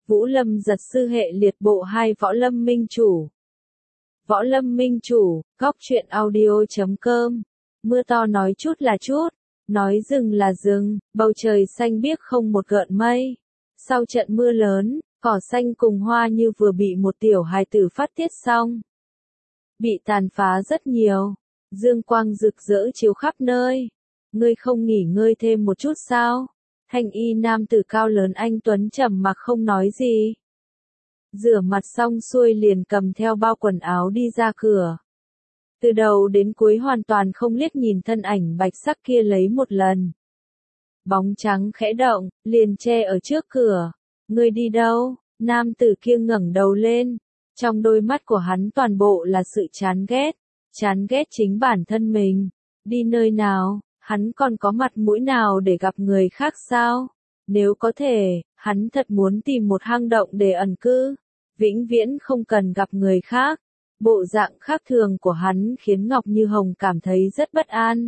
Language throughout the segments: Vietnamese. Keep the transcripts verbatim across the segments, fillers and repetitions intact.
Vũ Lâm giật sư hệ liệt bộ hai Võ Lâm Minh Chủ. Võ Lâm Minh Chủ, góc truyện audio chấm com. Mưa to nói chút là chút, nói rừng là rừng, bầu trời xanh biếc không một gợn mây. Sau trận mưa lớn, cỏ xanh cùng hoa như vừa bị một tiểu hài tử phát tiết xong. Bị tàn phá rất nhiều, dương quang rực rỡ chiếu khắp nơi. Ngươi không nghỉ ngơi thêm một chút sao? Thanh y nam tử cao lớn anh tuấn trầm mặc không nói gì. Rửa mặt xong xuôi liền cầm theo bao quần áo đi ra cửa. Từ đầu đến cuối hoàn toàn không liếc nhìn thân ảnh bạch sắc kia lấy một lần. Bóng trắng khẽ động, liền che ở trước cửa. Ngươi đi đâu? Nam tử kia ngẩng đầu lên. Trong đôi mắt của hắn toàn bộ là sự chán ghét. Chán ghét chính bản thân mình. Đi nơi nào? Hắn còn có mặt mũi nào để gặp người khác sao? Nếu có thể, hắn thật muốn tìm một hang động để ẩn cư. Vĩnh viễn không cần gặp người khác. Bộ dạng khác thường của hắn khiến Ngọc Như Hồng cảm thấy rất bất an.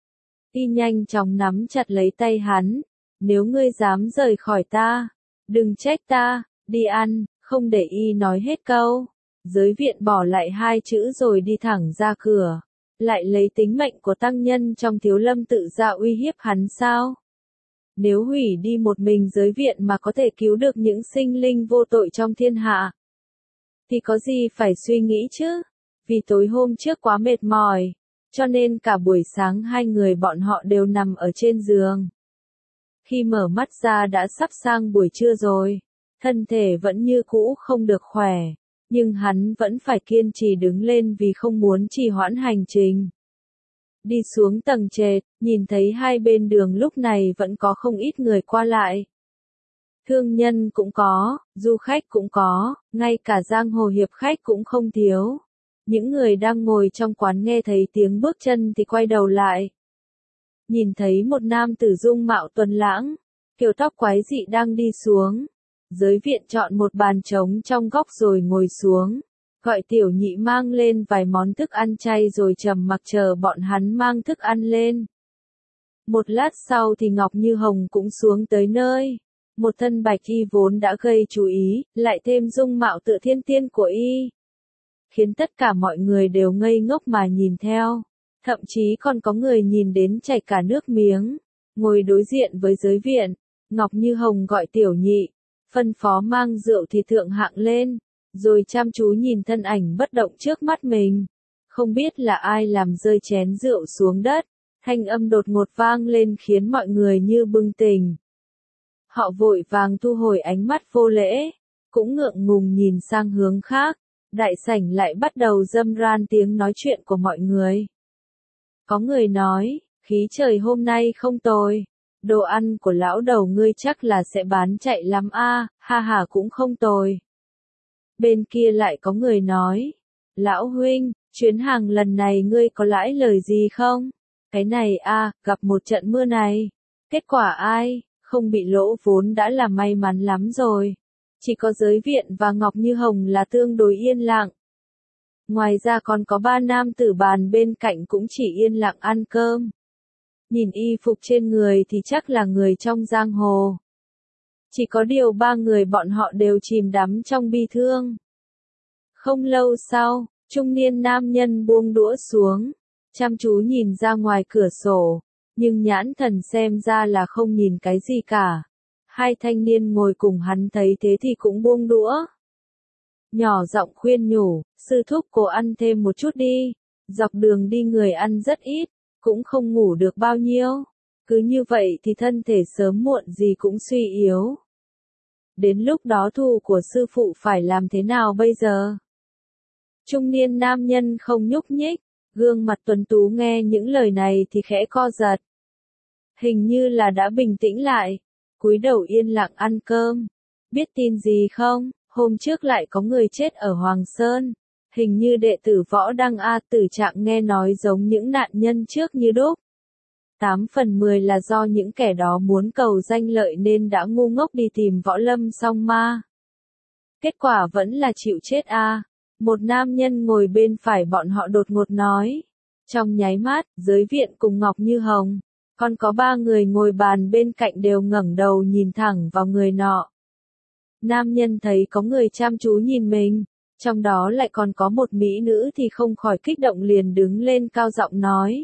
Y nhanh chóng nắm chặt lấy tay hắn. Nếu ngươi dám rời khỏi ta, đừng trách ta, đi ăn, không để Y nói hết câu. Giới viện bỏ lại hai chữ rồi đi thẳng ra cửa. Lại lấy tính mệnh của tăng nhân trong Thiếu Lâm tự ra uy hiếp hắn sao? Nếu hủy đi một mình giới viện mà có thể cứu được những sinh linh vô tội trong thiên hạ, thì có gì phải suy nghĩ chứ? Vì tối hôm trước quá mệt mỏi, cho nên cả buổi sáng hai người bọn họ đều nằm ở trên giường. Khi mở mắt ra đã sắp sang buổi trưa rồi, thân thể vẫn như cũ không được khỏe. Nhưng hắn vẫn phải kiên trì đứng lên vì không muốn trì hoãn hành trình. Đi xuống tầng trệt, nhìn thấy hai bên đường lúc này vẫn có không ít người qua lại. Thương nhân cũng có, du khách cũng có, ngay cả giang hồ hiệp khách cũng không thiếu. Những người đang ngồi trong quán nghe thấy tiếng bước chân thì quay đầu lại. Nhìn thấy một nam tử dung mạo tuấn lãng, kiểu tóc quái dị đang đi xuống. Giới viện chọn một bàn trống trong góc rồi ngồi xuống, gọi tiểu nhị mang lên vài món thức ăn chay rồi trầm mặc chờ bọn hắn mang thức ăn lên. Một lát sau thì Ngọc Như Hồng cũng xuống tới nơi. Một thân bạch y vốn đã gây chú ý, lại thêm dung mạo tựa thiên tiên của y, khiến tất cả mọi người đều ngây ngốc mà nhìn theo. Thậm chí còn có người nhìn đến chảy cả nước miếng. Ngồi đối diện với giới viện, Ngọc Như Hồng gọi tiểu nhị, phân phó mang rượu thì thượng hạng lên, rồi chăm chú nhìn thân ảnh bất động trước mắt mình. Không biết là ai làm rơi chén rượu xuống đất, thanh âm đột ngột vang lên khiến mọi người như bừng tỉnh. Họ vội vàng thu hồi ánh mắt vô lễ, cũng ngượng ngùng nhìn sang hướng khác, đại sảnh lại bắt đầu râm ran tiếng nói chuyện của mọi người. Có người nói, khí trời hôm nay không tồi. Đồ ăn của lão đầu ngươi chắc là sẽ bán chạy lắm a, ha ha cũng không tồi. Bên kia lại có người nói, lão huynh, chuyến hàng lần này ngươi có lãi lời gì không? Cái này a, gặp một trận mưa này, kết quả ai, không bị lỗ vốn đã là may mắn lắm rồi. Chỉ có giới viện và Ngọc Như Hồng là tương đối yên lặng. Ngoài ra còn có ba nam tử bàn bên cạnh cũng chỉ yên lặng ăn cơm. Nhìn y phục trên người thì chắc là người trong giang hồ. Chỉ có điều ba người bọn họ đều chìm đắm trong bi thương. Không lâu sau, trung niên nam nhân buông đũa xuống, chăm chú nhìn ra ngoài cửa sổ, nhưng nhãn thần xem ra là không nhìn cái gì cả. Hai thanh niên ngồi cùng hắn thấy thế thì cũng buông đũa. Nhỏ giọng khuyên nhủ, sư thúc cô ăn thêm một chút đi, dọc đường đi người ăn rất ít. Cũng không ngủ được bao nhiêu. Cứ như vậy thì thân thể sớm muộn gì cũng suy yếu. Đến lúc đó thù của sư phụ phải làm thế nào bây giờ? Trung niên nam nhân không nhúc nhích, gương mặt tuấn tú nghe những lời này thì khẽ co giật. Hình như là đã bình tĩnh lại, cúi đầu yên lặng ăn cơm. Biết tin gì không? Hôm trước lại có người chết ở Hoàng Sơn. Hình như đệ tử Võ Đăng A tử trạng nghe nói giống những nạn nhân trước như đúc. Tám phần mười là do những kẻ đó muốn cầu danh lợi nên đã ngu ngốc đi tìm Võ Lâm song ma. Kết quả vẫn là chịu chết a. Một nam nhân ngồi bên phải bọn họ đột ngột nói. Trong nháy mắt, giới viện cùng Ngọc Như Hồng, còn có ba người ngồi bàn bên cạnh đều ngẩng đầu nhìn thẳng vào người nọ. Nam nhân thấy có người chăm chú nhìn mình, trong đó lại còn có một mỹ nữ thì không khỏi kích động liền đứng lên cao giọng nói.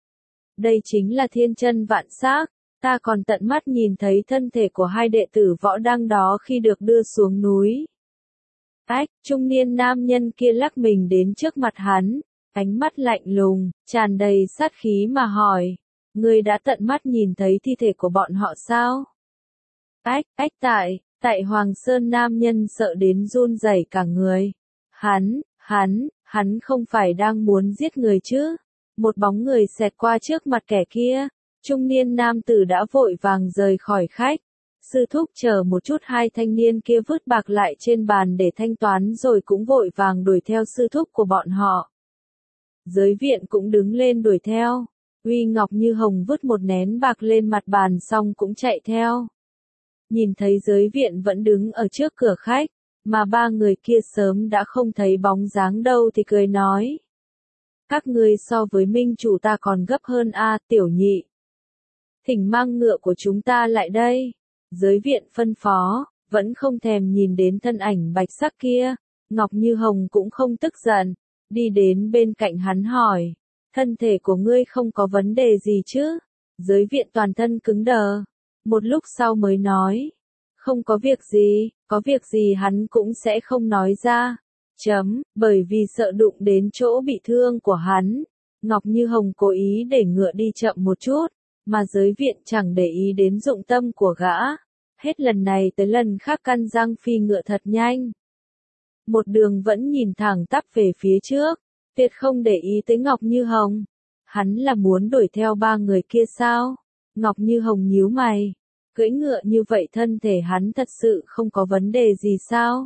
Đây chính là thiên chân vạn xác, ta còn tận mắt nhìn thấy thân thể của hai đệ tử võ đăng đó khi được đưa xuống núi. Ách, trung niên nam nhân kia lắc mình đến trước mặt hắn, ánh mắt lạnh lùng, tràn đầy sát khí mà hỏi, ngươi đã tận mắt nhìn thấy thi thể của bọn họ sao? Ách, ách tại, tại Hoàng Sơn nam nhân sợ đến run rẩy cả người. Hắn, hắn, hắn không phải đang muốn giết người chứ? Một bóng người xẹt qua trước mặt kẻ kia, trung niên nam tử đã vội vàng rời khỏi khách. Sư thúc chờ một chút, hai thanh niên kia vứt bạc lại trên bàn để thanh toán rồi cũng vội vàng đuổi theo sư thúc của bọn họ. Giới viện cũng đứng lên đuổi theo. Uy Ngọc Như Hồng vứt một nén bạc lên mặt bàn xong cũng chạy theo. Nhìn thấy giới viện vẫn đứng ở trước cửa khách, mà ba người kia sớm đã không thấy bóng dáng đâu thì cười nói. Các ngươi so với minh chủ ta còn gấp hơn a, tiểu nhị. Thỉnh mang ngựa của chúng ta lại đây. Giới viện phân phó, vẫn không thèm nhìn đến thân ảnh bạch sắc kia. Ngọc Như Hồng cũng không tức giận, đi đến bên cạnh hắn hỏi. Thân thể của ngươi không có vấn đề gì chứ? Giới viện toàn thân cứng đờ. Một lúc sau mới nói. Không có việc gì, có việc gì hắn cũng sẽ không nói ra. Chấm, bởi vì sợ đụng đến chỗ bị thương của hắn. Ngọc Như Hồng cố ý để ngựa đi chậm một chút, mà giới viện chẳng để ý đến dụng tâm của gã. Hết lần này tới lần khác căn răng phi ngựa thật nhanh. Một đường vẫn nhìn thẳng tắp về phía trước, tuyệt không để ý tới Ngọc Như Hồng. Hắn là muốn đuổi theo ba người kia sao? Ngọc Như Hồng nhíu mày. Cưỡi ngựa như vậy thân thể hắn thật sự không có vấn đề gì sao?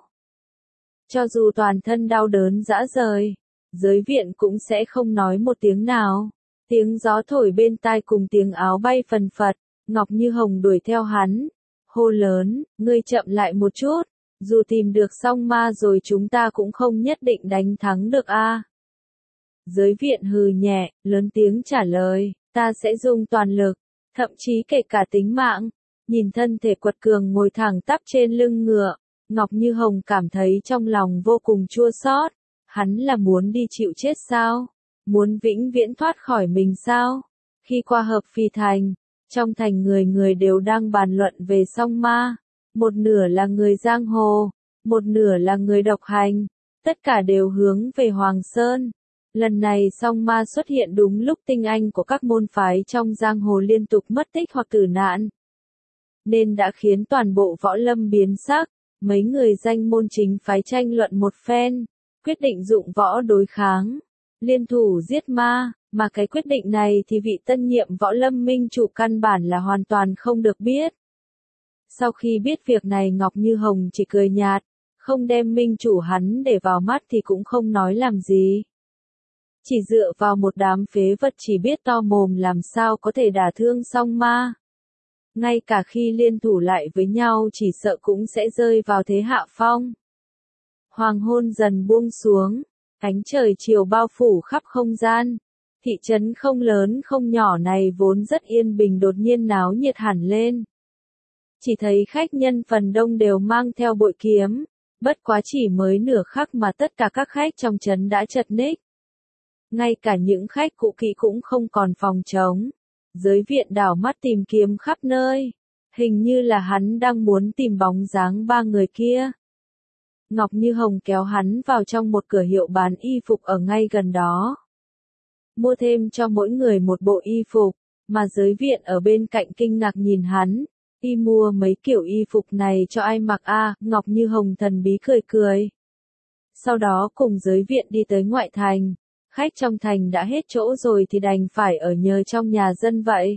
Cho dù toàn thân đau đớn rã rời, giới viện cũng sẽ không nói một tiếng nào. Tiếng gió thổi bên tai cùng tiếng áo bay phần phật, Ngọc Như Hồng đuổi theo hắn. Hô lớn, ngươi chậm lại một chút, dù tìm được song ma rồi chúng ta cũng không nhất định đánh thắng được a. Giới viện hừ nhẹ, lớn tiếng trả lời, ta sẽ dùng toàn lực, thậm chí kể cả tính mạng. Nhìn thân thể quật cường ngồi thẳng tắp trên lưng ngựa, Ngọc Như Hồng cảm thấy trong lòng vô cùng chua xót. Hắn là muốn đi chịu chết sao? Muốn vĩnh viễn thoát khỏi mình sao? Khi qua Hợp Phì Thành, trong thành người người đều đang bàn luận về song ma. Một nửa là người giang hồ, một nửa là người độc hành. Tất cả đều hướng về Hoàng Sơn. Lần này song ma xuất hiện đúng lúc tinh anh của các môn phái trong giang hồ liên tục mất tích hoặc tử nạn, nên đã khiến toàn bộ võ lâm biến sắc. Mấy người danh môn chính phái tranh luận một phen, quyết định dụng võ đối kháng, liên thủ giết ma, mà cái quyết định này thì vị tân nhiệm võ lâm minh chủ căn bản là hoàn toàn không được biết. Sau khi biết việc này Ngọc Như Hồng chỉ cười nhạt, không đem minh chủ hắn để vào mắt thì cũng không nói làm gì. Chỉ dựa vào một đám phế vật chỉ biết to mồm làm sao có thể đả thương song ma. Ngay cả khi liên thủ lại với nhau chỉ sợ cũng sẽ rơi vào thế hạ phong. Hoàng hôn dần buông xuống, ánh trời chiều bao phủ khắp không gian. Thị trấn không lớn không nhỏ này vốn rất yên bình đột nhiên náo nhiệt hẳn lên. Chỉ thấy khách nhân phần đông đều mang theo bội kiếm, bất quá chỉ mới nửa khắc mà tất cả các khách trong trấn đã chật ních. Ngay cả những khách cũ kỹ cũng không còn phòng trống. Giới viện đảo mắt tìm kiếm khắp nơi, hình như là hắn đang muốn tìm bóng dáng ba người kia. Ngọc Như Hồng kéo hắn vào trong một cửa hiệu bán y phục ở ngay gần đó. Mua thêm cho mỗi người một bộ y phục, mà giới viện ở bên cạnh kinh ngạc nhìn hắn. Y mua mấy kiểu y phục này cho ai mặc a? Ngọc Như Hồng thần bí cười cười. Sau đó cùng giới viện đi tới ngoại thành. Khách trong thành đã hết chỗ rồi thì đành phải ở nhờ trong nhà dân vậy.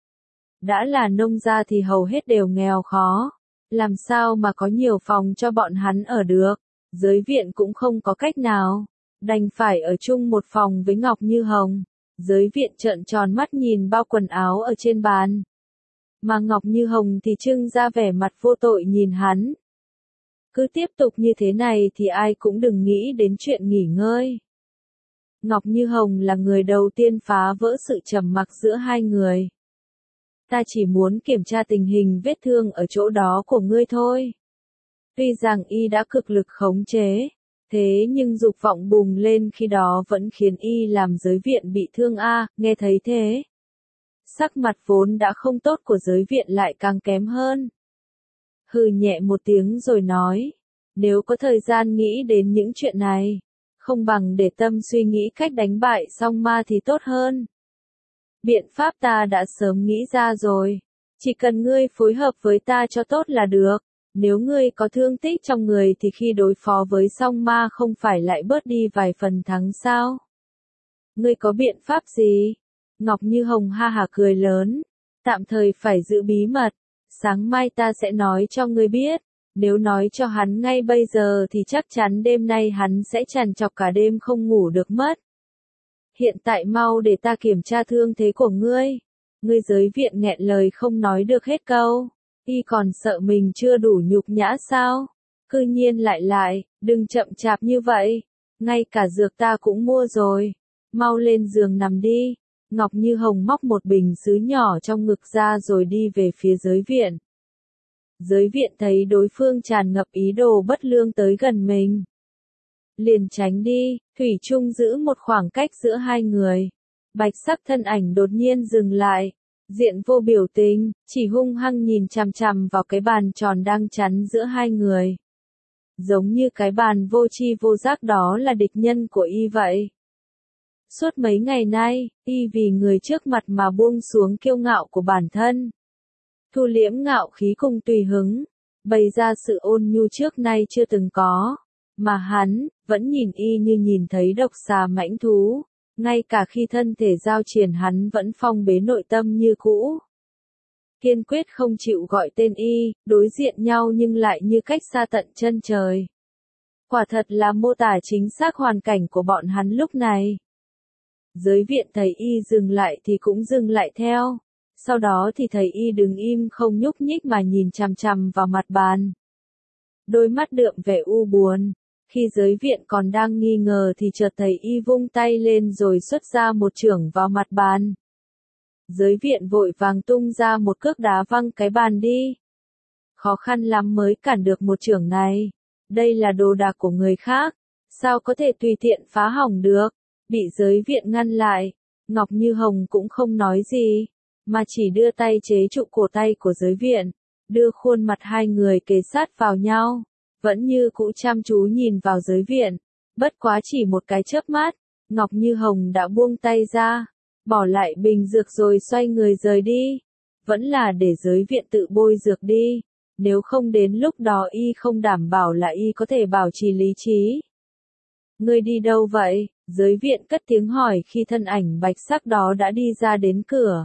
Đã là nông gia thì hầu hết đều nghèo khó. Làm sao mà có nhiều phòng cho bọn hắn ở được. Giới viện cũng không có cách nào. Đành phải ở chung một phòng với Ngọc Như Hồng. Giới viện trợn tròn mắt nhìn bao quần áo ở trên bàn. Mà Ngọc Như Hồng thì trưng ra vẻ mặt vô tội nhìn hắn. Cứ tiếp tục như thế này thì ai cũng đừng nghĩ đến chuyện nghỉ ngơi. Ngọc Như Hồng là người đầu tiên phá vỡ sự trầm mặc giữa hai người. Ta chỉ muốn kiểm tra tình hình vết thương ở chỗ đó của ngươi thôi. Tuy rằng y đã cực lực khống chế, thế nhưng dục vọng bùng lên khi đó vẫn khiến y làm giới viện bị thương a, nghe thấy thế. Sắc mặt vốn đã không tốt của giới viện lại càng kém hơn. Hừ nhẹ một tiếng rồi nói, nếu có thời gian nghĩ đến những chuyện này, không bằng để tâm suy nghĩ cách đánh bại song ma thì tốt hơn. Biện pháp ta đã sớm nghĩ ra rồi, chỉ cần ngươi phối hợp với ta cho tốt là được. Nếu ngươi có thương tích trong người thì khi đối phó với song ma không phải lại bớt đi vài phần thắng sao? Ngươi có biện pháp gì? Ngọc Như Hồng ha hả cười lớn, tạm thời phải giữ bí mật, sáng mai ta sẽ nói cho ngươi biết, nếu nói cho hắn ngay bây giờ thì chắc chắn đêm nay hắn sẽ trằn trọc cả đêm không ngủ được mất. Hiện tại mau để ta kiểm tra thương thế của ngươi. Ngươi giới viện nghẹn lời không nói được hết câu. Y còn sợ mình chưa đủ nhục nhã sao? Cư nhiên lại lại, đừng chậm chạp như vậy. Ngay cả dược ta cũng mua rồi. Mau lên giường nằm đi. Ngọc Như Hồng móc một bình sứ nhỏ trong ngực ra rồi đi về phía giới viện. Giới viện thấy đối phương tràn ngập ý đồ bất lương tới gần mình. Liền tránh đi, thủy chung giữ một khoảng cách giữa hai người. Bạch sắc thân ảnh đột nhiên dừng lại. Diện vô biểu tình, chỉ hung hăng nhìn chằm chằm vào cái bàn tròn đang chắn giữa hai người. Giống như cái bàn vô tri vô giác đó là địch nhân của y vậy. Suốt mấy ngày nay, y vì người trước mặt mà buông xuống kiêu ngạo của bản thân. Thu liễm ngạo khí cùng tùy hứng, bày ra sự ôn nhu trước nay chưa từng có. Mà hắn, vẫn nhìn y như nhìn thấy độc xà mãnh thú. Ngay cả khi thân thể giao triển hắn vẫn phong bế nội tâm như cũ. Kiên quyết không chịu gọi tên y, đối diện nhau nhưng lại như cách xa tận chân trời. Quả thật là mô tả chính xác hoàn cảnh của bọn hắn lúc này. Giới viện thấy y dừng lại thì cũng dừng lại theo. Sau đó thì thấy y đứng im không nhúc nhích mà nhìn chằm chằm vào mặt bàn. Đôi mắt đượm vẻ u buồn. Khi giới viện còn đang nghi ngờ thì chợt thấy y vung tay lên rồi xuất ra một chưởng vào mặt bàn. Giới viện vội vàng tung ra một cước đá văng cái bàn đi. Khó khăn lắm mới cản được một chưởng này. Đây là đồ đạc của người khác. Sao có thể tùy tiện phá hỏng được? Bị giới viện ngăn lại. Ngọc Như Hồng cũng không nói gì. Mà chỉ đưa tay chế trụ cổ tay của giới viện. Đưa khuôn mặt hai người kề sát vào nhau. Vẫn như cũ chăm chú nhìn vào giới viện. Bất quá chỉ một cái chớp mắt, Ngọc Như Hồng đã buông tay ra, bỏ lại bình dược rồi xoay người rời đi. Vẫn là để giới viện tự bôi dược đi, nếu không đến lúc đó y không đảm bảo là y có thể bảo trì lý trí. Ngươi đi đâu vậy? Giới viện cất tiếng hỏi khi thân ảnh bạch sắc đó đã đi ra đến cửa.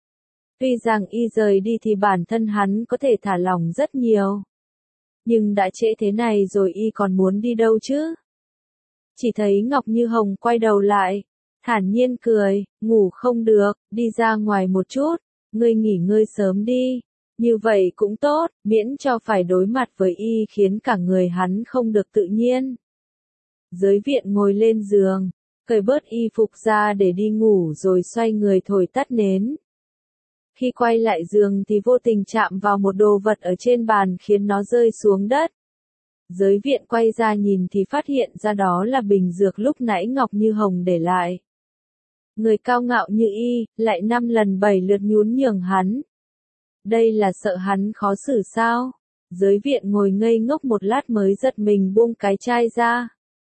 Tuy rằng y rời đi thì bản thân hắn có thể thả lỏng rất nhiều. Nhưng đã trễ thế này rồi y còn muốn đi đâu chứ? Chỉ thấy Ngọc Như Hồng quay đầu lại, thản nhiên cười, ngủ không được, đi ra ngoài một chút, ngươi nghỉ ngơi sớm đi. Như vậy cũng tốt, miễn cho phải đối mặt với y khiến cả người hắn không được tự nhiên. Giới viện ngồi lên giường, cởi bớt y phục ra để đi ngủ rồi xoay người thổi tắt nến. Khi quay lại giường thì vô tình chạm vào một đồ vật ở trên bàn khiến nó rơi xuống đất. Giới viện quay ra nhìn thì phát hiện ra đó là bình dược lúc nãy Ngọc Như Hồng để lại. Người cao ngạo như y, lại năm lần bảy lượt nhún nhường hắn. Đây là sợ hắn khó xử sao? Giới viện ngồi ngây ngốc một lát mới giật mình buông cái chai ra.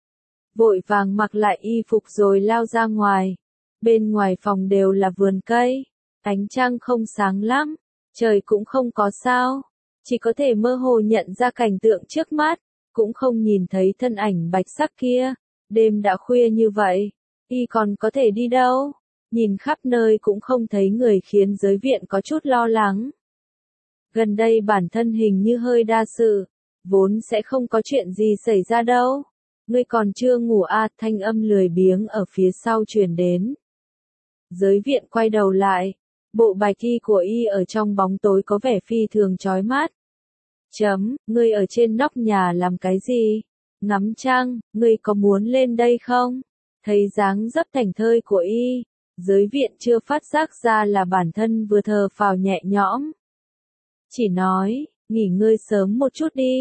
Vội vàng mặc lại y phục rồi lao ra ngoài. Bên ngoài phòng đều là vườn cây. Ánh trăng không sáng lắm, trời cũng không có sao, chỉ có thể mơ hồ nhận ra cảnh tượng trước mắt, cũng không nhìn thấy thân ảnh bạch sắc kia. Đêm đã khuya như vậy, y còn có thể đi đâu? Nhìn khắp nơi cũng không thấy người khiến giới viện có chút lo lắng. Gần đây bản thân hình như hơi đa sự, vốn sẽ không có chuyện gì xảy ra đâu. Ngươi còn chưa ngủ à? Thanh âm lười biếng ở phía sau truyền đến. Giới viện quay đầu lại. Bộ bạch y của y ở trong bóng tối có vẻ phi thường chói mắt. Chấm, ngươi ở trên nóc nhà làm cái gì? Ngắm trăng, ngươi có muốn lên đây không? Thấy dáng dấp thảnh thơi của y, giới viện chưa phát giác ra là bản thân vừa thở phào nhẹ nhõm. Chỉ nói, nghỉ ngơi sớm một chút đi,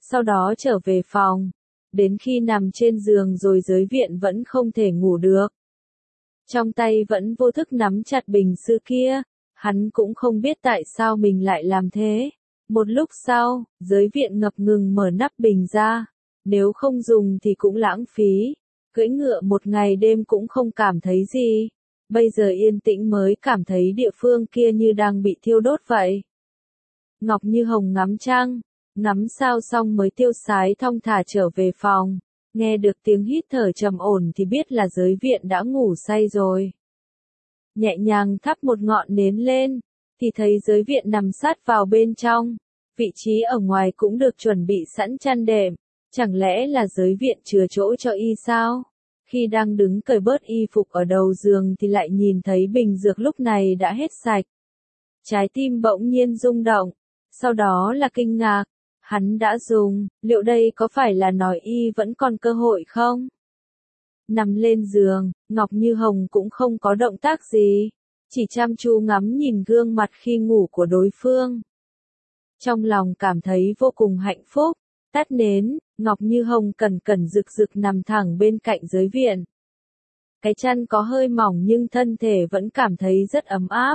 sau đó trở về phòng. Đến khi nằm trên giường rồi Giới Viện vẫn không thể ngủ được. Trong tay vẫn vô thức nắm chặt bình sứ kia, hắn cũng không biết tại sao mình lại làm thế. Một lúc sau, Giới Viện ngập ngừng mở nắp bình ra, nếu không dùng thì cũng lãng phí, cưỡi ngựa một ngày đêm cũng không cảm thấy gì, bây giờ yên tĩnh mới cảm thấy địa phương kia như đang bị thiêu đốt vậy. Ngọc Như Hồng ngắm trăng, ngắm sao xong mới tiêu sái thong thả trở về phòng, nghe được tiếng hít thở trầm ổn thì biết là Giới Viện đã ngủ say rồi. Nhẹ nhàng thắp một ngọn nến lên, thì thấy Giới Viện nằm sát vào bên trong, vị trí ở ngoài cũng được chuẩn bị sẵn chăn đệm, chẳng lẽ là Giới Viện chừa chỗ cho y sao? Khi đang đứng cởi bớt y phục ở đầu giường thì lại nhìn thấy bình dược lúc này đã hết sạch. Trái tim bỗng nhiên rung động, sau đó là kinh ngạc, hắn đã dùng, liệu đây có phải là nói y vẫn còn cơ hội không? Nằm lên giường, Ngọc Như Hồng cũng không có động tác gì, chỉ chăm chú ngắm nhìn gương mặt khi ngủ của đối phương. Trong lòng cảm thấy vô cùng hạnh phúc, tắt nến, Ngọc Như Hồng cẩn cẩn rực rực nằm thẳng bên cạnh Giới Viện. Cái chăn có hơi mỏng nhưng thân thể vẫn cảm thấy rất ấm áp.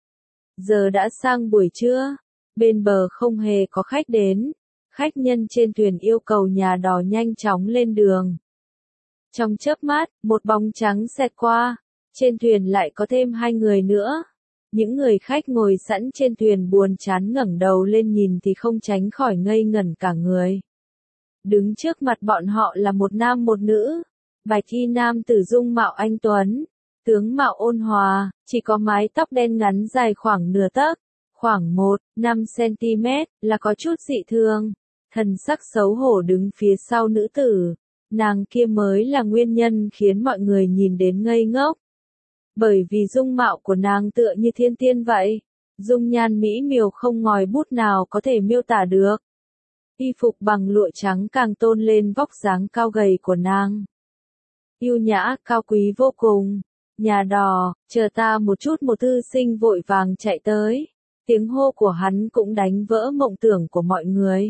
Giờ đã sang buổi trưa, bên bờ không hề có khách đến, khách nhân trên thuyền yêu cầu nhà đò nhanh chóng lên đường. Trong chớp mắt, một bóng trắng xẹt qua, trên thuyền lại có thêm hai người nữa. Những người khách ngồi sẵn trên thuyền buồn chán ngẩng đầu lên nhìn thì không tránh khỏi ngây ngẩn cả người. Đứng trước mặt bọn họ là một nam một nữ, bạch y nam tử dung mạo anh tuấn, tướng mạo ôn hòa, chỉ có mái tóc đen ngắn dài khoảng nửa tấc, khoảng một phẩy năm xăng-ti-mét, là có chút dị thường. Thần sắc xấu hổ đứng phía sau nữ tử, nàng kia mới là nguyên nhân khiến mọi người nhìn đến ngây ngốc. Bởi vì dung mạo của nàng tựa như thiên tiên vậy, dung nhan mỹ miều không ngòi bút nào có thể miêu tả được. Y phục bằng lụa trắng càng tôn lên vóc dáng cao gầy của nàng. Yêu nhã, cao quý vô cùng. Nhà đò, chờ ta một chút, một thư sinh vội vàng chạy tới. Tiếng hô của hắn cũng đánh vỡ mộng tưởng của mọi người.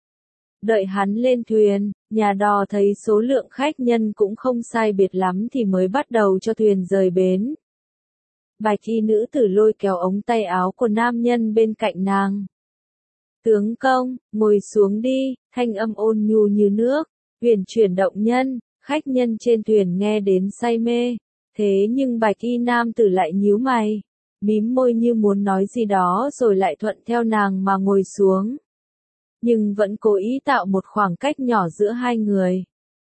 Đợi hắn lên thuyền, nhà đò thấy số lượng khách nhân cũng không sai biệt lắm thì mới bắt đầu cho thuyền rời bến. Bạch y nữ tử lôi kéo ống tay áo của nam nhân bên cạnh nàng. Tướng công, ngồi xuống đi, thanh âm ôn nhu như nước, huyền chuyển động nhân, khách nhân trên thuyền nghe đến say mê. Thế nhưng bạch y nam tử lại nhíu mày, mím môi như muốn nói gì đó rồi lại thuận theo nàng mà ngồi xuống. Nhưng vẫn cố ý tạo một khoảng cách nhỏ giữa hai người.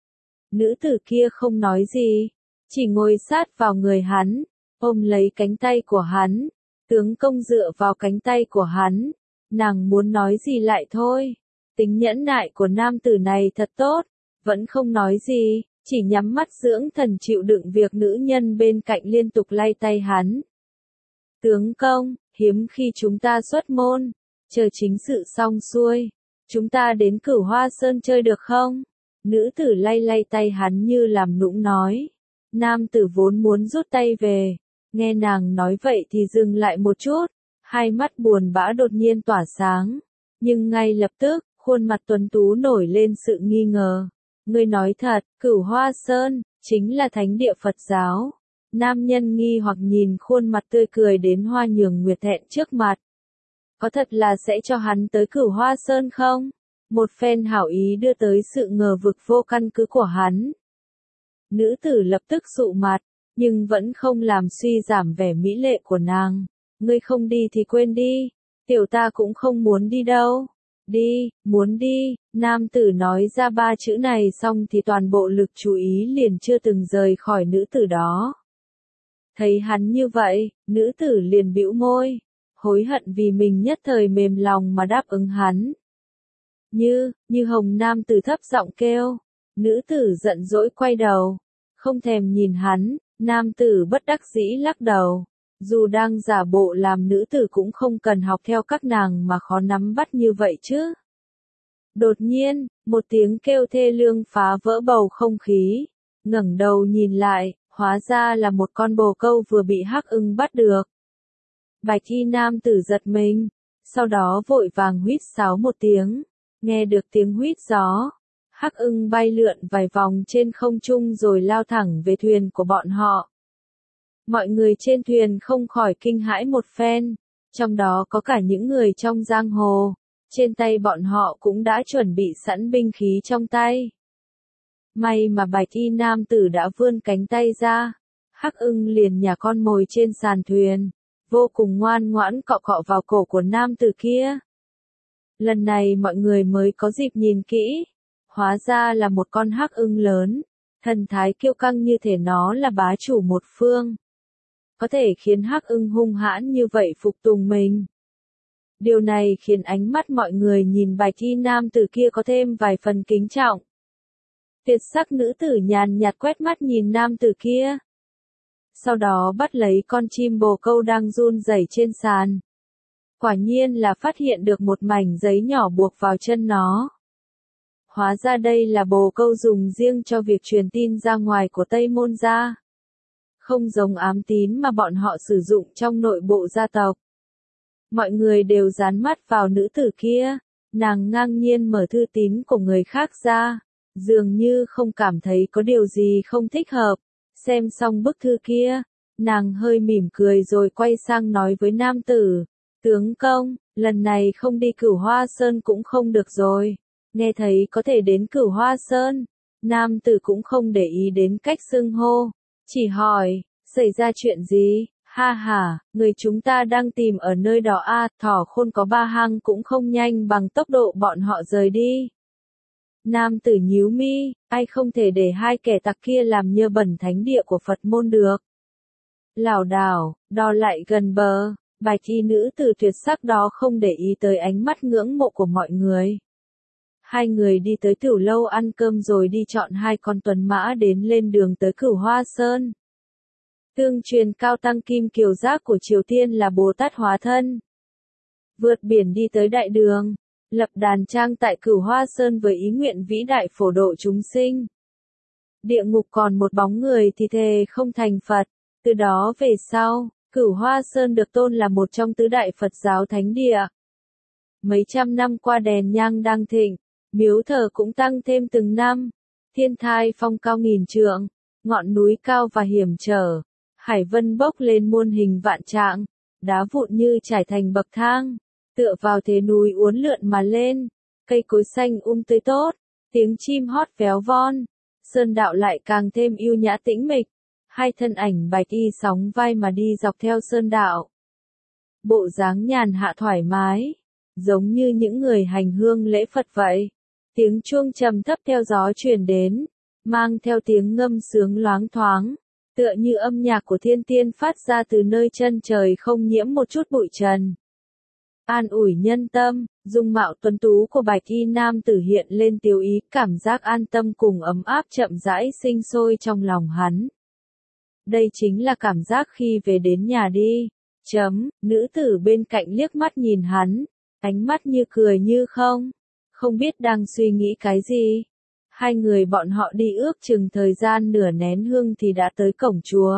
Nữ tử kia không nói gì, chỉ ngồi sát vào người hắn, ôm lấy cánh tay của hắn, tướng công dựa vào cánh tay của hắn, nàng muốn nói gì lại thôi. Tính nhẫn nại của nam tử này thật tốt, vẫn không nói gì, chỉ nhắm mắt dưỡng thần chịu đựng việc nữ nhân bên cạnh liên tục lay tay hắn. Tướng công, hiếm khi chúng ta xuất môn, chờ chính sự xong xuôi, chúng ta đến Cửu Hoa Sơn chơi được không? Nữ tử lay lay tay hắn như làm nũng nói. Nam tử vốn muốn rút tay về, nghe nàng nói vậy thì dừng lại một chút, hai mắt buồn bã đột nhiên tỏa sáng, nhưng ngay lập tức, khuôn mặt tuấn tú nổi lên sự nghi ngờ. Ngươi nói thật, Cửu Hoa Sơn, chính là thánh địa Phật giáo. Nam nhân nghi hoặc nhìn khuôn mặt tươi cười đến hoa nhường nguyệt thẹn trước mặt. Có thật là sẽ cho hắn tới Cửu Hoa Sơn không? Một phen hảo ý đưa tới sự ngờ vực vô căn cứ của hắn. Nữ tử lập tức sụ mặt, nhưng vẫn không làm suy giảm vẻ mỹ lệ của nàng. Ngươi không đi thì quên đi, tiểu ta cũng không muốn đi đâu. Đi, muốn đi, nam tử nói ra ba chữ này xong thì toàn bộ lực chú ý liền chưa từng rời khỏi nữ tử đó. Thấy hắn như vậy, nữ tử liền bĩu môi, hối hận vì mình nhất thời mềm lòng mà đáp ứng hắn. Như, như Hồng nam tử thấp giọng kêu, nữ tử giận dỗi quay đầu, không thèm nhìn hắn, nam tử bất đắc dĩ lắc đầu. Dù đang giả bộ làm nữ tử cũng không cần học theo các nàng mà khó nắm bắt như vậy chứ. Đột nhiên, một tiếng kêu thê lương phá vỡ bầu không khí. Ngẩng đầu nhìn lại, hóa ra là một con bồ câu vừa bị hắc ưng bắt được. Bạch y nam tử giật mình, sau đó vội vàng huýt sáo một tiếng. Nghe được tiếng huýt gió, Hắc Ưng bay lượn vài vòng trên không trung rồi lao thẳng về thuyền của bọn họ. Mọi người trên thuyền không khỏi kinh hãi một phen, trong đó có cả những người trong giang hồ, trên tay bọn họ cũng đã chuẩn bị sẵn binh khí trong tay. May mà Bạch Y nam tử đã vươn cánh tay ra, Hắc Ưng liền nhả con mồi trên sàn thuyền, vô cùng ngoan ngoãn cọ cọ vào cổ của nam tử kia. Lần này mọi người mới có dịp nhìn kỹ, hóa ra là một con hắc ưng lớn, thần thái kiêu căng như thể nó là bá chủ một phương. Có thể khiến hắc ưng hung hãn như vậy phục tùng mình. Điều này khiến ánh mắt mọi người nhìn Bạch Y nam tử kia có thêm vài phần kính trọng. Tuyệt sắc nữ tử nhàn nhạt quét mắt nhìn nam tử kia. Sau đó bắt lấy con chim bồ câu đang run rẩy trên sàn. Quả nhiên là phát hiện được một mảnh giấy nhỏ buộc vào chân nó. Hóa ra đây là bồ câu dùng riêng cho việc truyền tin ra ngoài của Tây Môn gia. Không giống ám tín mà bọn họ sử dụng trong nội bộ gia tộc. Mọi người đều dán mắt vào nữ tử kia, nàng ngang nhiên mở thư tín của người khác ra, dường như không cảm thấy có điều gì không thích hợp. Xem xong bức thư kia, nàng hơi mỉm cười rồi quay sang nói với nam tử, tướng công, lần này không đi Cửu Hoa Sơn cũng không được rồi. Nghe thấy có thể đến Cửu Hoa Sơn, nam tử cũng không để ý đến cách xưng hô, chỉ hỏi, xảy ra chuyện gì, ha ha, người chúng ta đang tìm ở nơi đó a, thỏ khôn có ba hang cũng không nhanh bằng tốc độ bọn họ rời đi. Nam tử nhíu mi, ai không thể để hai kẻ tặc kia làm nhơ bẩn thánh địa của Phật môn được. Lảo đảo, đò lại gần bờ, Bạch Y nữ tử tuyệt sắc đó không để ý tới ánh mắt ngưỡng mộ của mọi người. Hai người đi tới tiểu lâu ăn cơm rồi đi chọn hai con tuần mã đến lên đường tới Cửu Hoa Sơn. Tương truyền cao tăng kim kiều giác của Triều Tiên là Bồ Tát hóa thân. Vượt biển đi tới đại đường, lập đàn trang tại Cửu Hoa Sơn với ý nguyện vĩ đại phổ độ chúng sinh. Địa ngục còn một bóng người thì thề không thành Phật, từ đó về sau, Cửu Hoa Sơn được tôn là một trong tứ đại Phật giáo thánh địa. Mấy trăm năm qua đèn nhang đang thịnh, miếu thờ cũng tăng thêm từng năm, thiên thai phong cao nghìn trượng, ngọn núi cao và hiểm trở, hải vân bốc lên muôn hình vạn trạng, đá vụn như trải thành bậc thang, tựa vào thế núi uốn lượn mà lên, cây cối xanh um tươi tốt, tiếng chim hót véo von, sơn đạo lại càng thêm yêu nhã tĩnh mịch, hai thân ảnh Bạch Y sóng vai mà đi dọc theo sơn đạo. Bộ dáng nhàn hạ thoải mái, giống như những người hành hương lễ Phật vậy. Tiếng chuông trầm thấp theo gió truyền đến, mang theo tiếng ngâm sướng loáng thoáng, tựa như âm nhạc của thiên tiên phát ra từ nơi chân trời không nhiễm một chút bụi trần. An ủi nhân tâm, dung mạo tuấn tú của Bạch Y nam tử hiện lên tiêu ý, cảm giác an tâm cùng ấm áp chậm rãi sinh sôi trong lòng hắn. Đây chính là cảm giác khi về đến nhà đi. Chấm, nữ tử bên cạnh liếc mắt nhìn hắn, ánh mắt như cười như không, không biết đang suy nghĩ cái gì. Hai người bọn họ đi ước chừng thời gian nửa nén hương thì đã tới cổng chùa.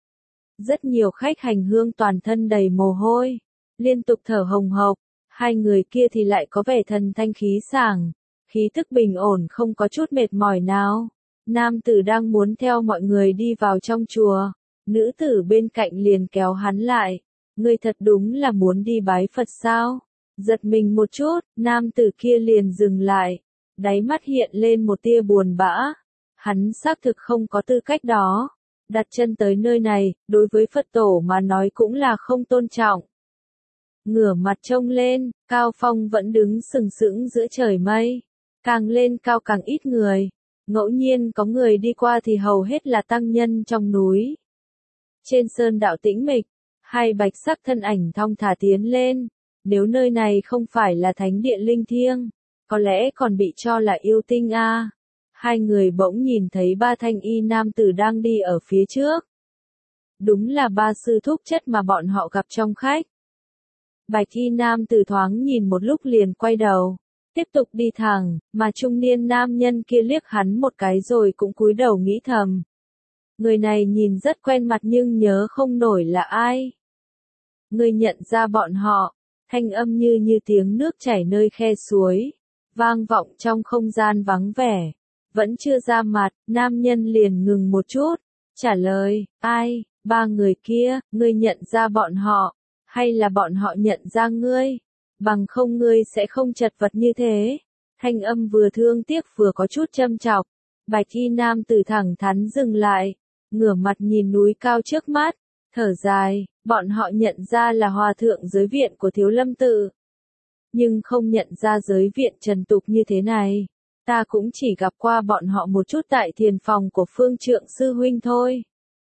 Rất nhiều khách hành hương toàn thân đầy mồ hôi, liên tục thở hồng hộc, hai người kia thì lại có vẻ thần thanh khí sảng, khí thức bình ổn không có chút mệt mỏi nào. Nam tử đang muốn theo mọi người đi vào trong chùa, nữ tử bên cạnh liền kéo hắn lại, ngươi thật đúng là muốn đi bái Phật sao? Giật mình một chút, nam tử kia liền dừng lại, đáy mắt hiện lên một tia buồn bã, hắn xác thực không có tư cách đó, đặt chân tới nơi này, đối với Phật tổ mà nói cũng là không tôn trọng. Ngửa mặt trông lên, cao phong vẫn đứng sừng sững giữa trời mây, càng lên cao càng ít người, ngẫu nhiên có người đi qua thì hầu hết là tăng nhân trong núi. Trên sơn đạo tĩnh mịch, hai bạch sắc thân ảnh thong thả tiến lên, nếu nơi này không phải là thánh địa linh thiêng, có lẽ còn bị cho là yêu tinh a. À. Hai người bỗng nhìn thấy ba thanh y nam tử đang đi ở phía trước. Đúng là ba sư thúc chất mà bọn họ gặp trong khách. Bạch y nam tử thoáng nhìn một lúc liền quay đầu, tiếp tục đi thẳng, mà trung niên nam nhân kia liếc hắn một cái rồi cũng cúi đầu nghĩ thầm. Người này nhìn rất quen mặt nhưng nhớ không nổi là ai. Người nhận ra bọn họ, thanh âm như như tiếng nước chảy nơi khe suối, vang vọng trong không gian vắng vẻ. Vẫn chưa ra mặt, nam nhân liền ngừng một chút, trả lời, ai, ba người kia, ngươi nhận ra bọn họ, hay là bọn họ nhận ra ngươi, bằng không ngươi sẽ không chật vật như thế. Thanh âm vừa thương tiếc vừa có chút châm chọc, bạch y nam tử thẳng thắn dừng lại, ngửa mặt nhìn núi cao trước mắt, thở dài, bọn họ nhận ra là hòa thượng giới viện của Thiếu Lâm tự, nhưng không nhận ra giới viện trần tục như thế này. Ta cũng chỉ gặp qua bọn họ một chút tại thiền phòng của Phương Trượng sư huynh thôi.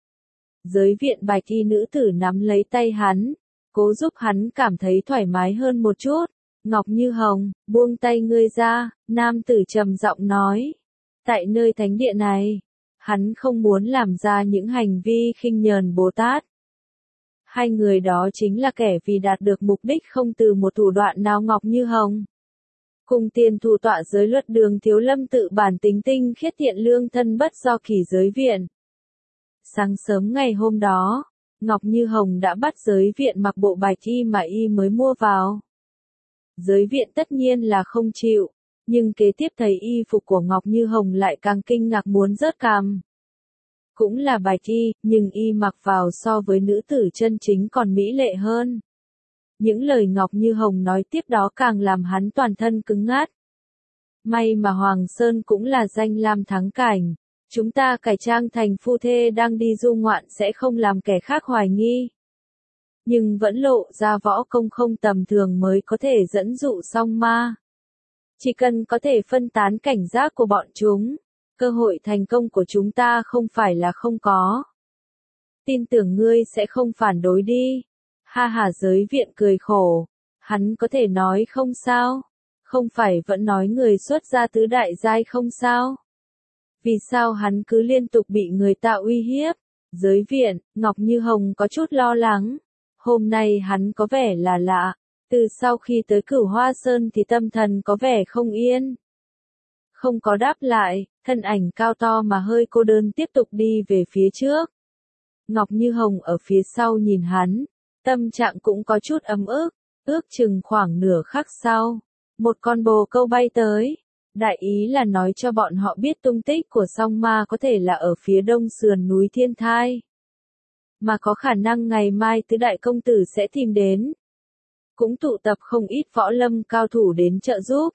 Giới viện bạch y nữ tử nắm lấy tay hắn, cố giúp hắn cảm thấy thoải mái hơn một chút. Ngọc Như Hồng, buông tay ngươi ra, nam tử trầm giọng nói. Tại nơi thánh địa này, hắn không muốn làm ra những hành vi khinh nhờn Bồ Tát. Hai người đó chính là kẻ vì đạt được mục đích không từ một thủ đoạn nào. Ngọc Như Hồng cùng tiền thủ tọa giới luật đường Thiếu Lâm tự bản tính tinh khiết thiện lương thân bất do kỳ giới viện. Sáng sớm ngày hôm đó, Ngọc Như Hồng đã bắt giới viện mặc bộ bạch y mà y mới mua vào. Giới viện tất nhiên là không chịu, nhưng kế tiếp thấy y phục của Ngọc Như Hồng lại càng kinh ngạc muốn rớt cằm. Cũng là bạch y, nhưng y mặc vào so với nữ tử chân chính còn mỹ lệ hơn. Những lời Ngọc Như Hồng nói tiếp đó càng làm hắn toàn thân cứng ngắt. May mà Hoàng Sơn cũng là danh lam thắng cảnh. Chúng ta cải trang thành phu thê đang đi du ngoạn sẽ không làm kẻ khác hoài nghi. Nhưng vẫn lộ ra võ công không tầm thường mới có thể dẫn dụ song ma. Chỉ cần có thể phân tán cảnh giác của bọn chúng, cơ hội thành công của chúng ta không phải là không có. Tin tưởng ngươi sẽ không phản đối đi. Ha hà giới viện cười khổ. Hắn có thể nói không sao. Không phải vẫn nói người xuất gia tứ đại giai không sao. Vì sao hắn cứ liên tục bị người ta uy hiếp? Giới viện, Ngọc Như Hồng có chút lo lắng. Hôm nay hắn có vẻ là lạ. Từ sau khi tới Cửu Hoa Sơn thì tâm thần có vẻ không yên. Không có đáp lại, thân ảnh cao to mà hơi cô đơn tiếp tục đi về phía trước. Ngọc Như Hồng ở phía sau nhìn hắn, tâm trạng cũng có chút ấm ức, ước chừng khoảng nửa khắc sau. Một con bồ câu bay tới, đại ý là nói cho bọn họ biết tung tích của song ma có thể là ở phía đông sườn núi Thiên Thai. Mà có khả năng ngày mai tứ đại công tử sẽ tìm đến. Cũng tụ tập không ít võ lâm cao thủ đến trợ giúp.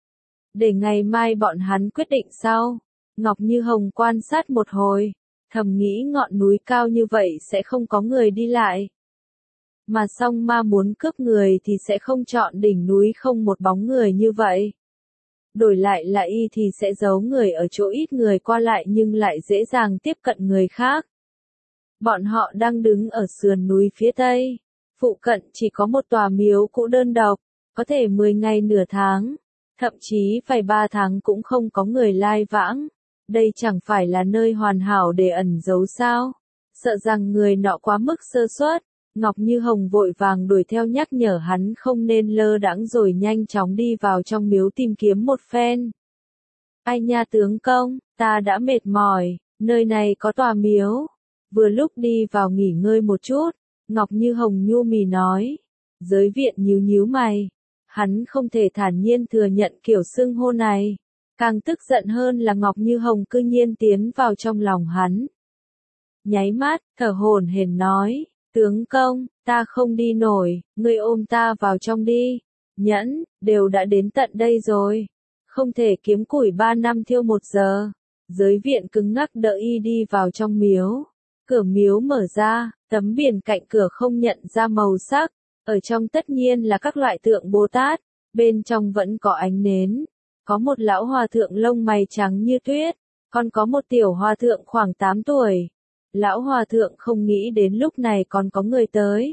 Để ngày mai bọn hắn quyết định sau. Ngọc Như Hồng quan sát một hồi, thầm nghĩ ngọn núi cao như vậy sẽ không có người đi lại. Mà song ma muốn cướp người thì sẽ không chọn đỉnh núi không một bóng người như vậy. Đổi lại là y thì sẽ giấu người ở chỗ ít người qua lại nhưng lại dễ dàng tiếp cận người khác. Bọn họ đang đứng ở sườn núi phía tây. Phụ cận chỉ có một tòa miếu cũ đơn độc, có thể mười ngày nửa tháng, thậm chí phải ba tháng cũng không có người lai vãng. Đây chẳng phải là nơi hoàn hảo để ẩn giấu sao? Sợ rằng người nọ quá mức sơ suất, Ngọc Như Hồng vội vàng đuổi theo nhắc nhở hắn không nên lơ đãng rồi nhanh chóng đi vào trong miếu tìm kiếm một phen. Ai nha tướng công, ta đã mệt mỏi, nơi này có tòa miếu. Vừa lúc đi vào nghỉ ngơi một chút, Ngọc Như Hồng nhu mì nói. Giới viện nhíu nhíu mày. Hắn không thể thản nhiên thừa nhận kiểu xưng hô này. Càng tức giận hơn là Ngọc Như Hồng cư nhiên tiến vào trong lòng hắn. Nháy mắt, thở hổn hển nói. Tướng công, ta không đi nổi, ngươi ôm ta vào trong đi. Nhẫn, đều đã đến tận đây rồi. Không thể kiếm củi ba năm thiêu một giờ. Giới viện cứng ngắc đỡ y đi vào trong miếu. Cửa miếu mở ra, tấm biển cạnh cửa không nhận ra màu sắc. Ở trong tất nhiên là các loại tượng Bồ Tát. Bên trong vẫn có ánh nến. Có một lão hòa thượng lông mày trắng như tuyết. Còn có một tiểu hòa thượng khoảng tám tuổi. Lão hòa thượng không nghĩ đến lúc này còn có người tới.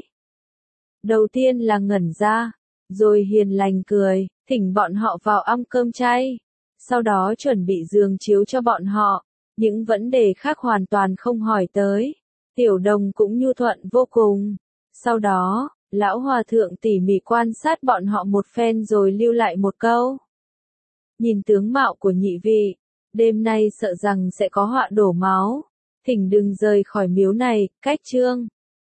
Đầu tiên là ngẩn ra, rồi hiền lành cười, thỉnh bọn họ vào ăn cơm chay. Sau đó chuẩn bị giường chiếu cho bọn họ, những vấn đề khác hoàn toàn không hỏi tới. Tiểu đồng cũng nhu thuận vô cùng. Sau đó, lão hòa thượng tỉ mỉ quan sát bọn họ một phen rồi lưu lại một câu. Nhìn tướng mạo của nhị vị, đêm nay sợ rằng sẽ có họa đổ máu. Thỉnh đừng rời khỏi miếu này, cách chương.